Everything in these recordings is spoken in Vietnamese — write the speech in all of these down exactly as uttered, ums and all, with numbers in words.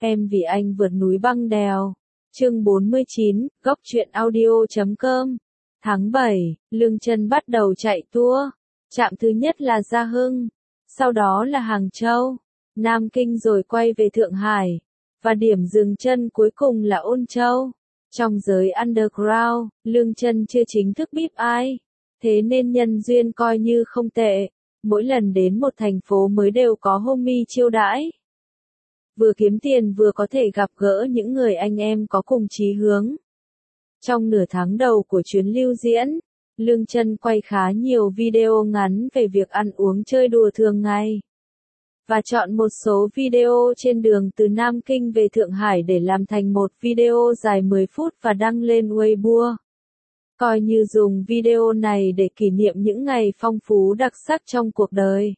Em vì anh vượt núi băng đèo. Chương bốn mươi chín, góc truyện audio chấm com. Tháng bảy, Lương Chân bắt đầu chạy tour. Trạm thứ nhất là Gia Hưng, sau đó là Hàng Châu, Nam Kinh rồi quay về Thượng Hải. Và điểm dừng chân cuối cùng là Ôn Châu. Trong giới underground, Lương Chân chưa chính thức bíp ai. Thế nên nhân duyên coi như không tệ. Mỗi lần đến một thành phố mới đều có homie chiêu đãi. Vừa kiếm tiền vừa có thể gặp gỡ những người anh em có cùng chí hướng. Trong nửa tháng đầu của chuyến lưu diễn, Lương Chân quay khá nhiều video ngắn về việc ăn uống chơi đùa thường ngày. Và chọn một số video trên đường từ Nam Kinh về Thượng Hải để làm thành một video dài mười phút và đăng lên Weibo. Coi như dùng video này để kỷ niệm những ngày phong phú đặc sắc trong cuộc đời.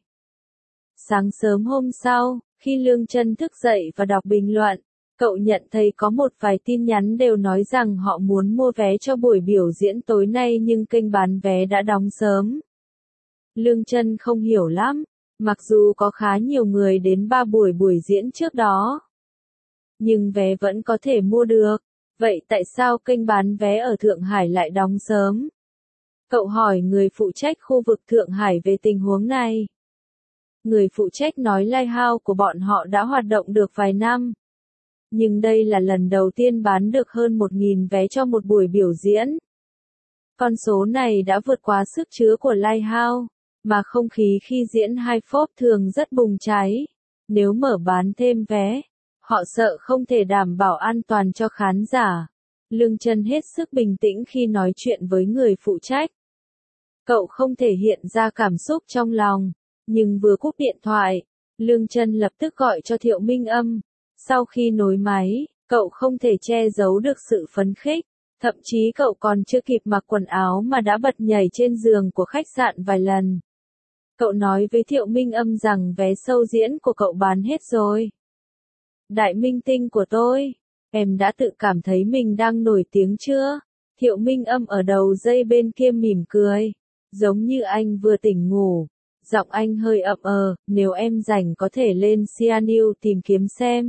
Sáng sớm hôm sau, khi Lương Chân thức dậy và đọc bình luận, cậu nhận thấy có một vài tin nhắn đều nói rằng họ muốn mua vé cho buổi biểu diễn tối nay nhưng kênh bán vé đã đóng sớm. Lương Chân không hiểu lắm, mặc dù có khá nhiều người đến ba buổi buổi diễn trước đó. Nhưng vé vẫn có thể mua được, vậy tại sao kênh bán vé ở Thượng Hải lại đóng sớm? Cậu hỏi người phụ trách khu vực Thượng Hải về tình huống này. Người phụ trách nói Lighthouse của bọn họ đã hoạt động được vài năm. Nhưng đây là lần đầu tiên bán được hơn một nghìn vé cho một buổi biểu diễn. Con số này đã vượt quá sức chứa của Lighthouse, mà không khí khi diễn hai phốp thường rất bùng cháy. Nếu mở bán thêm vé, họ sợ không thể đảm bảo an toàn cho khán giả. Lương Chân hết sức bình tĩnh khi nói chuyện với người phụ trách. Cậu không thể hiện ra cảm xúc trong lòng. Nhưng vừa cúp điện thoại, Lương Chân lập tức gọi cho Thiệu Minh Âm. Sau khi nối máy, cậu không thể che giấu được sự phấn khích. Thậm chí cậu còn chưa kịp mặc quần áo mà đã bật nhảy trên giường của khách sạn vài lần. Cậu nói với Thiệu Minh Âm rằng vé show diễn của cậu bán hết rồi. Đại minh tinh của tôi, em đã tự cảm thấy mình đang nổi tiếng chưa? Thiệu Minh Âm ở đầu dây bên kia mỉm cười, giống như anh vừa tỉnh ngủ. Giọng anh hơi ậm ờ, nếu em rảnh có thể lên Xianews tìm kiếm xem.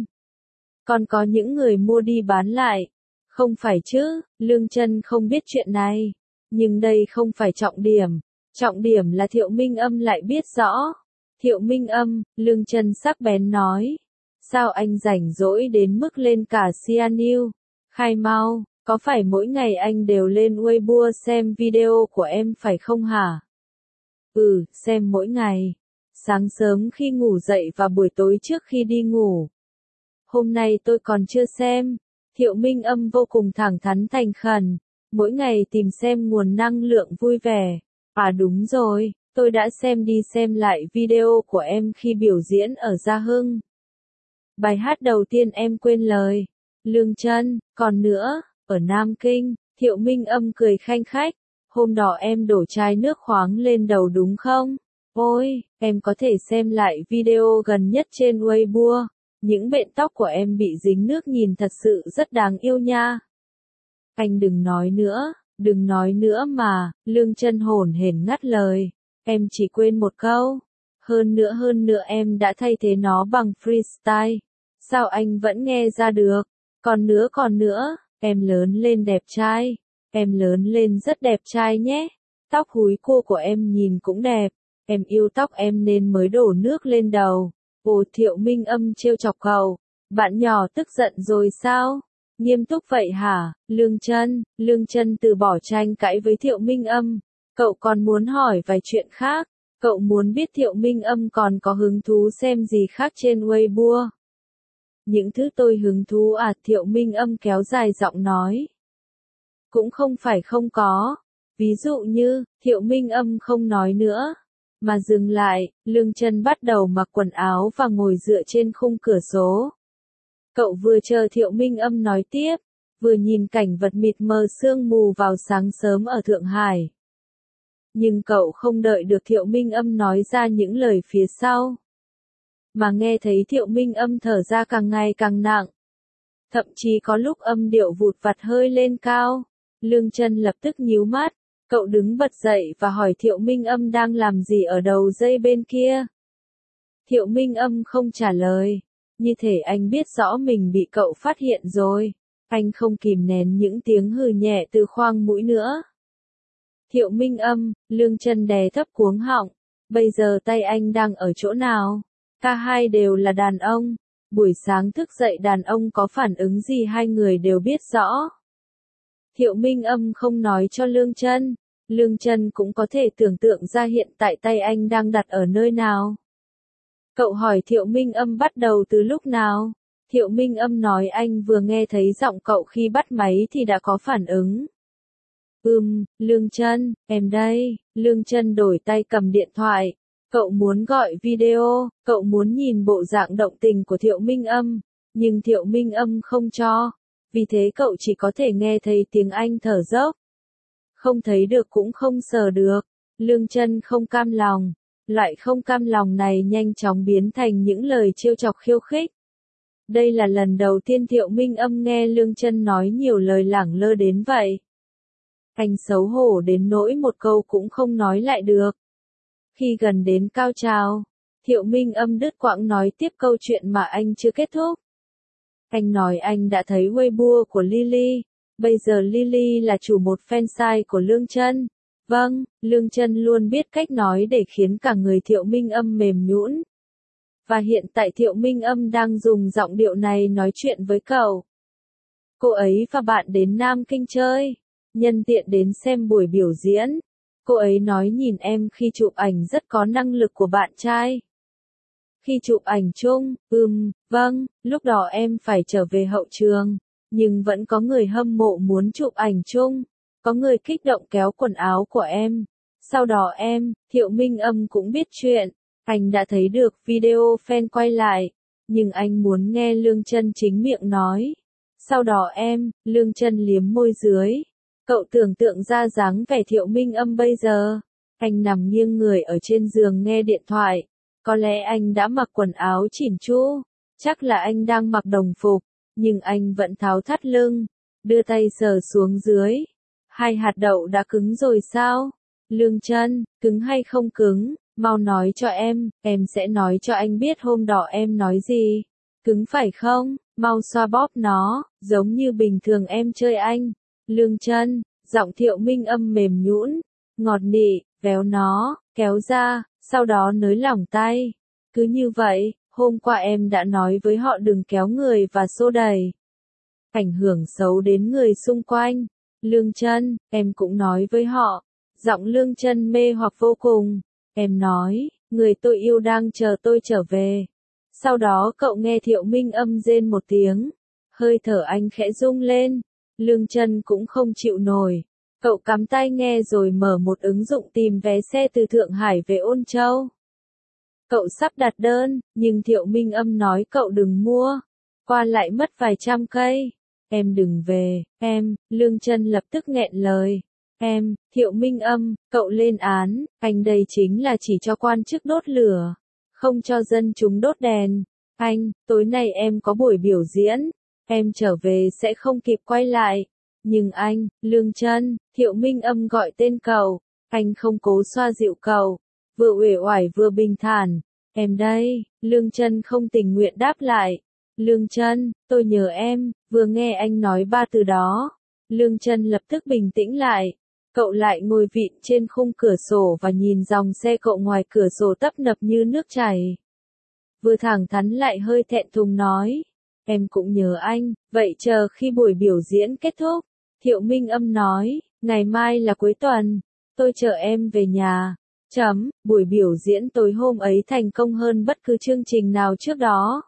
Còn có những người mua đi bán lại. Không phải chứ, Lương Chân không biết chuyện này. Nhưng đây không phải trọng điểm. Trọng điểm là Thiệu Minh Âm lại biết rõ. Thiệu Minh Âm, Lương Chân sắc bén nói. Sao anh rảnh rỗi đến mức lên cả Xianews? Khai mau, có phải mỗi ngày anh đều lên Weibo xem video của em phải không hả? Ừ, xem mỗi ngày. Sáng sớm khi ngủ dậy và buổi tối trước khi đi ngủ. Hôm nay tôi còn chưa xem. Thiệu Minh Âm vô cùng thẳng thắn thành khẩn. Mỗi ngày tìm xem nguồn năng lượng vui vẻ. À đúng rồi, tôi đã xem đi xem lại video của em khi biểu diễn ở Gia Hưng. Bài hát đầu tiên em quên lời. Lương Chân, còn nữa, ở Nam Kinh, Thiệu Minh Âm cười khanh khách. Hôm đó em đổ chai nước khoáng lên đầu đúng không? Ôi, em có thể xem lại video gần nhất trên Weibo. Những bện tóc của em bị dính nước nhìn thật sự rất đáng yêu nha. Anh đừng nói nữa, đừng nói nữa mà, Lương Chân hổn hển ngắt lời. Em chỉ quên một câu. Hơn nữa hơn nữa em đã thay thế nó bằng freestyle. Sao anh vẫn nghe ra được? Còn nữa còn nữa, em lớn lên đẹp trai. Em lớn lên rất đẹp trai nhé. Tóc húi cua của em nhìn cũng đẹp. Em yêu tóc em nên mới đổ nước lên đầu. Ồ, Thiệu Minh Âm trêu chọc cậu. Bạn nhỏ tức giận rồi sao? Nghiêm túc vậy hả? Lương Chân, Lương Chân từ bỏ tranh cãi với Thiệu Minh Âm. Cậu còn muốn hỏi vài chuyện khác. Cậu muốn biết Thiệu Minh Âm còn có hứng thú xem gì khác trên Weibo. Những thứ tôi hứng thú à? Thiệu Minh Âm kéo dài giọng nói. Cũng không phải không có. Ví dụ như, Thiệu Minh Âm không nói nữa. Mà dừng lại, Lương Chân bắt đầu mặc quần áo và ngồi dựa trên khung cửa sổ. Cậu vừa chờ Thiệu Minh Âm nói tiếp, vừa nhìn cảnh vật mịt mờ sương mù vào sáng sớm ở Thượng Hải. Nhưng cậu không đợi được Thiệu Minh Âm nói ra những lời phía sau. Mà nghe thấy Thiệu Minh Âm thở ra càng ngày càng nặng. Thậm chí có lúc âm điệu vụt vặt hơi lên cao. Lương Chân lập tức nhíu mắt. Cậu đứng bật dậy và hỏi Thiệu Minh Âm đang làm gì ở đầu dây bên kia. Thiệu Minh Âm không trả lời. Như thể anh biết rõ mình bị cậu phát hiện rồi. Anh không kìm nén những tiếng hừ nhẹ từ khoang mũi nữa. Thiệu Minh Âm, Lương Chân đè thấp cuống họng. Bây giờ tay anh đang ở chỗ nào? Cả hai đều là đàn ông. Buổi sáng thức dậy đàn ông có phản ứng gì hai người đều biết rõ. Thiệu Minh Âm không nói cho Lương Chân. Lương Chân cũng có thể tưởng tượng ra hiện tại tay anh đang đặt ở nơi nào. Cậu hỏi Thiệu Minh Âm bắt đầu từ lúc nào? Thiệu Minh Âm nói anh vừa nghe thấy giọng cậu khi bắt máy thì đã có phản ứng. Ừm, Lương Chân, em đây. Lương Chân đổi tay cầm điện thoại. Cậu muốn gọi video, cậu muốn nhìn bộ dạng động tình của Thiệu Minh Âm, nhưng Thiệu Minh Âm không cho. Vì thế cậu chỉ có thể nghe thấy tiếng anh thở dốc. Không thấy được cũng không sờ được. Lương Chân không cam lòng. Loại không cam lòng này nhanh chóng biến thành những lời trêu chọc khiêu khích. Đây là lần đầu tiên Thiệu Minh Âm nghe Lương Chân nói nhiều lời lẳng lơ đến vậy. Anh xấu hổ đến nỗi một câu cũng không nói lại được. Khi gần đến cao trào, Thiệu Minh Âm đứt quãng nói tiếp câu chuyện mà anh chưa kết thúc. Anh nói anh đã thấy Weibo của Lily. Bây giờ Lily là chủ một fansite của Lương Chân. Vâng, Lương Chân luôn biết cách nói để khiến cả người Thiệu Minh Âm mềm nhũn. Và hiện tại Thiệu Minh Âm đang dùng giọng điệu này nói chuyện với cậu. Cô ấy và bạn đến Nam Kinh chơi, nhân tiện đến xem buổi biểu diễn. Cô ấy nói nhìn em khi chụp ảnh rất có năng lực của bạn trai. Khi chụp ảnh chung, ừm, vâng, lúc đó em phải trở về hậu trường, nhưng vẫn có người hâm mộ muốn chụp ảnh chung, có người kích động kéo quần áo của em. Sau đó em, Thiệu Minh Âm cũng biết chuyện, anh đã thấy được video fan quay lại, nhưng anh muốn nghe Lương Chân chính miệng nói. Sau đó em, Lương Chân liếm môi dưới. Cậu tưởng tượng ra dáng vẻ Thiệu Minh Âm bây giờ. Anh nằm nghiêng người ở trên giường nghe điện thoại. Có lẽ anh đã mặc quần áo chỉn chu. Chắc là anh đang mặc đồng phục. Nhưng anh vẫn tháo thắt lưng. Đưa tay sờ xuống dưới. Hai hạt đậu đã cứng rồi sao? Lương Chân, cứng hay không cứng? Mau nói cho em, em sẽ nói cho anh biết hôm đó em nói gì. Cứng phải không? Mau xoa bóp nó, giống như bình thường em chơi anh. Lương Chân, giọng Thiệu Minh Âm mềm nhũn, ngọt nị, véo nó, kéo ra, sau đó nới lỏng tay. Cứ như vậy, hôm qua em đã nói với họ đừng kéo người và xô đẩy. Ảnh hưởng xấu đến người xung quanh. Lương Chân, em cũng nói với họ. Giọng Lương Chân mê hoặc vô cùng. Em nói, người tôi yêu đang chờ tôi trở về. Sau đó cậu nghe Thiệu Minh Âm rên một tiếng. Hơi thở anh khẽ rung lên. Lương Chân cũng không chịu nổi. Cậu cắm tai nghe rồi mở một ứng dụng tìm vé xe từ Thượng Hải về Ôn Châu. Cậu sắp đặt đơn, nhưng Thiệu Minh Âm nói cậu đừng mua. Qua lại mất vài trăm cây. Em đừng về, em, Lương Chân lập tức nghẹn lời. Em, Thiệu Minh Âm, cậu lên án, anh đây chính là chỉ cho quan chức đốt lửa, không cho dân chúng đốt đèn. Anh, tối nay em có buổi biểu diễn, em trở về sẽ không kịp quay lại. Nhưng anh, Lương Chân, Thiệu Minh Âm gọi tên cậu, anh không cố xoa dịu cậu, vừa uể oải vừa bình thản. Em đây, Lương Chân không tình nguyện đáp lại. Lương Chân, tôi nhớ em, vừa nghe anh nói ba từ đó. Lương Chân lập tức bình tĩnh lại. Cậu lại ngồi vịn trên khung cửa sổ và nhìn dòng xe cộ ngoài cửa sổ tấp nập như nước chảy. Vừa thẳng thắn lại hơi thẹn thùng nói. Em cũng nhớ anh, vậy chờ khi buổi biểu diễn kết thúc. Thiệu Minh Âm nói, ngày mai là cuối tuần, tôi chờ em về nhà. Chấm, buổi biểu diễn tối hôm ấy thành công hơn bất cứ chương trình nào trước đó.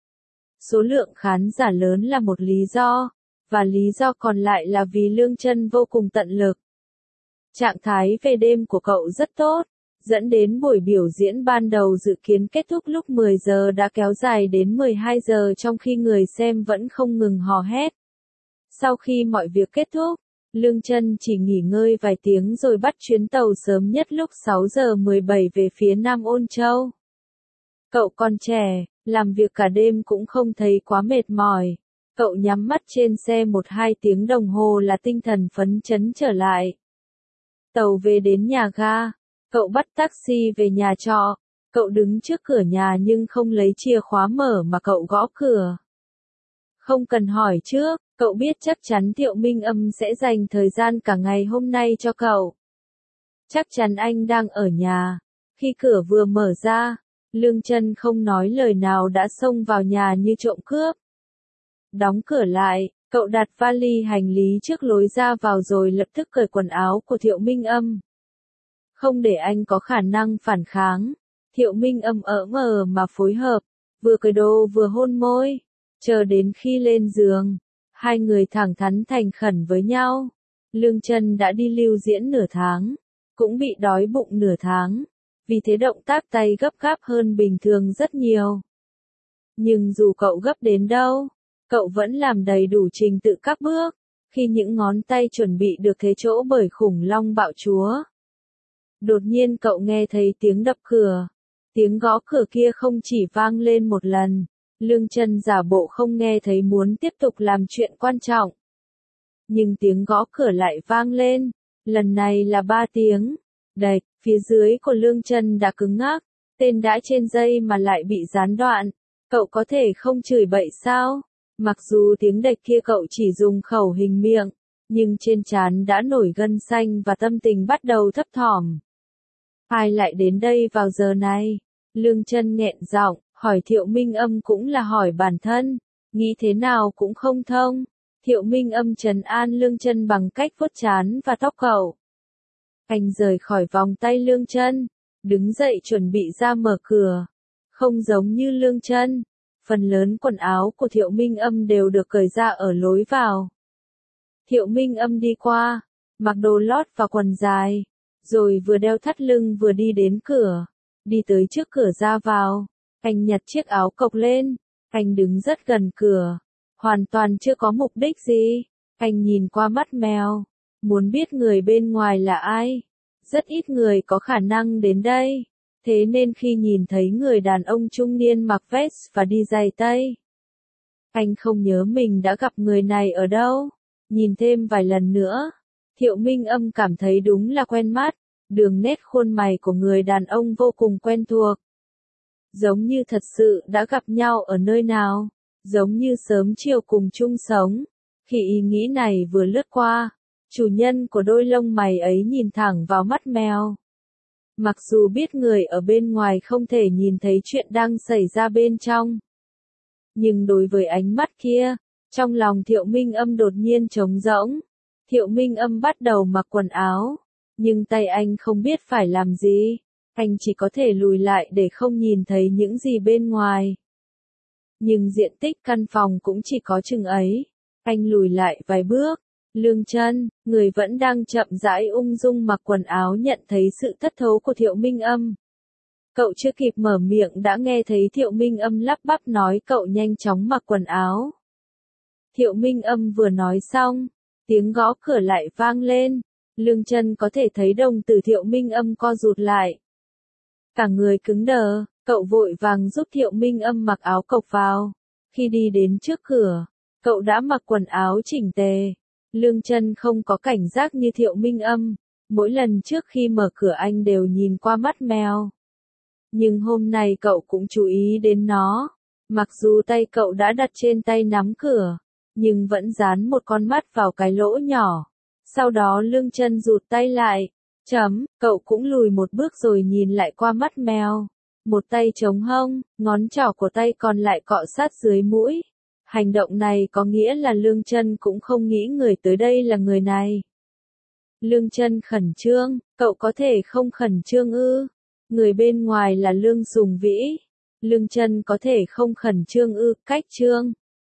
Số lượng khán giả lớn là một lý do, và lý do còn lại là vì Lương Chân vô cùng tận lực. Trạng thái về đêm của cậu rất tốt, dẫn đến buổi biểu diễn ban đầu dự kiến kết thúc lúc mười giờ đã kéo dài đến mười hai giờ trong khi người xem vẫn không ngừng hò hét. Sau khi mọi việc kết thúc, Lương Chân chỉ nghỉ ngơi vài tiếng rồi bắt chuyến tàu sớm nhất lúc sáu giờ mười bảy về phía Nam Ôn Châu. Cậu còn trẻ, làm việc cả đêm cũng không thấy quá mệt mỏi. Cậu nhắm mắt trên xe một hai tiếng đồng hồ là tinh thần phấn chấn trở lại. Tàu về đến nhà ga, cậu bắt taxi về nhà trọ. Cậu đứng trước cửa nhà nhưng không lấy chìa khóa mở mà cậu gõ cửa. Không cần hỏi trước, cậu biết chắc chắn Thiệu Minh Âm sẽ dành thời gian cả ngày hôm nay cho cậu. Chắc chắn anh đang ở nhà. Khi cửa vừa mở ra, Lương Chân không nói lời nào đã xông vào nhà như trộm cướp. Đóng cửa lại, cậu đặt vali hành lý trước lối ra vào rồi lập tức cởi quần áo của Thiệu Minh Âm. Không để anh có khả năng phản kháng, Thiệu Minh Âm ở mờ mà phối hợp, vừa cởi đồ vừa hôn môi, chờ đến khi lên giường, hai người thẳng thắn thành khẩn với nhau. Lương Chân đã đi lưu diễn nửa tháng, cũng bị đói bụng nửa tháng, vì thế động tác tay gấp gáp hơn bình thường rất nhiều. Nhưng dù cậu gấp đến đâu, cậu vẫn làm đầy đủ trình tự các bước, khi những ngón tay chuẩn bị được thế chỗ bởi khủng long bạo chúa. Đột nhiên cậu nghe thấy tiếng đập cửa. Tiếng gõ cửa kia không chỉ vang lên một lần, Lương Chân giả bộ không nghe thấy muốn tiếp tục làm chuyện quan trọng. Nhưng tiếng gõ cửa lại vang lên, lần này là ba tiếng. Đạch, phía dưới của Lương Chân đã cứng ngắc, tên đã trên dây mà lại bị gián đoạn. Cậu có thể không chửi bậy sao? Mặc dù tiếng đạch kia cậu chỉ dùng khẩu hình miệng, nhưng trên trán đã nổi gân xanh và tâm tình bắt đầu thấp thỏm. Ai lại đến đây vào giờ này? Lương Chân nghẹn giọng, hỏi Thiệu Minh Âm cũng là hỏi bản thân, nghĩ thế nào cũng không thông. Thiệu Minh Âm trấn an Lương Chân bằng cách vuốt trán và tóc cậu. Anh rời khỏi vòng tay Lương Chân, đứng dậy chuẩn bị ra mở cửa. Không giống như Lương Chân, phần lớn quần áo của Thiệu Minh Âm đều được cởi ra ở lối vào. Thiệu Minh Âm đi qua, mặc đồ lót và quần dài, rồi vừa đeo thắt lưng vừa đi đến cửa, đi tới trước cửa ra vào. Anh nhặt chiếc áo cộc lên, anh đứng rất gần cửa, hoàn toàn chưa có mục đích gì. Anh nhìn qua mắt mèo, muốn biết người bên ngoài là ai. Rất ít người có khả năng đến đây, thế nên khi nhìn thấy người đàn ông trung niên mặc vest và đi giày tây, anh không nhớ mình đã gặp người này ở đâu. Nhìn thêm vài lần nữa, Thiệu Minh Âm cảm thấy đúng là quen mắt, đường nét khuôn mày của người đàn ông vô cùng quen thuộc. Giống như thật sự đã gặp nhau ở nơi nào, giống như sớm chiều cùng chung sống. Khi ý nghĩ này vừa lướt qua, chủ nhân của đôi lông mày ấy nhìn thẳng vào mắt mèo. Mặc dù biết người ở bên ngoài không thể nhìn thấy chuyện đang xảy ra bên trong, nhưng đối với ánh mắt kia, trong lòng Thiệu Minh Âm đột nhiên trống rỗng. Thiệu Minh Âm bắt đầu mặc quần áo, nhưng tay anh không biết phải làm gì, anh chỉ có thể lùi lại để không nhìn thấy những gì bên ngoài. Nhưng diện tích căn phòng cũng chỉ có chừng ấy, anh lùi lại vài bước. Lương Chân, người vẫn đang chậm rãi ung dung mặc quần áo, nhận thấy sự thất thố của Thiệu Minh Âm. Cậu chưa kịp mở miệng đã nghe thấy Thiệu Minh Âm lắp bắp nói cậu nhanh chóng mặc quần áo. Thiệu Minh Âm vừa nói xong, tiếng gõ cửa lại vang lên. Lương Chân có thể thấy đồng tử Thiệu Minh Âm co rụt lại. Cả người cứng đờ, cậu vội vàng giúp Thiệu Minh Âm mặc áo cộc vào. Khi đi đến trước cửa, cậu đã mặc quần áo chỉnh tề. Lương Chân không có cảnh giác như Thiệu Minh Âm, mỗi lần trước khi mở cửa anh đều nhìn qua mắt mèo. Nhưng hôm nay cậu cũng chú ý đến nó. Mặc dù tay cậu đã đặt trên tay nắm cửa, nhưng vẫn dán một con mắt vào cái lỗ nhỏ. Sau đó Lương Chân rụt tay lại. Chấm, cậu cũng lùi một bước rồi nhìn lại qua mắt mèo. Một tay chống hông, ngón trỏ của tay còn lại cọ sát dưới mũi. Hành động này có nghĩa là Lương Chân cũng không nghĩ người tới đây là người này. Lương Chân khẩn trương, cậu có thể không khẩn trương ư? Người bên ngoài là Lương Sùng Vĩ. Lương Chân có thể không khẩn trương ư? Cách trương.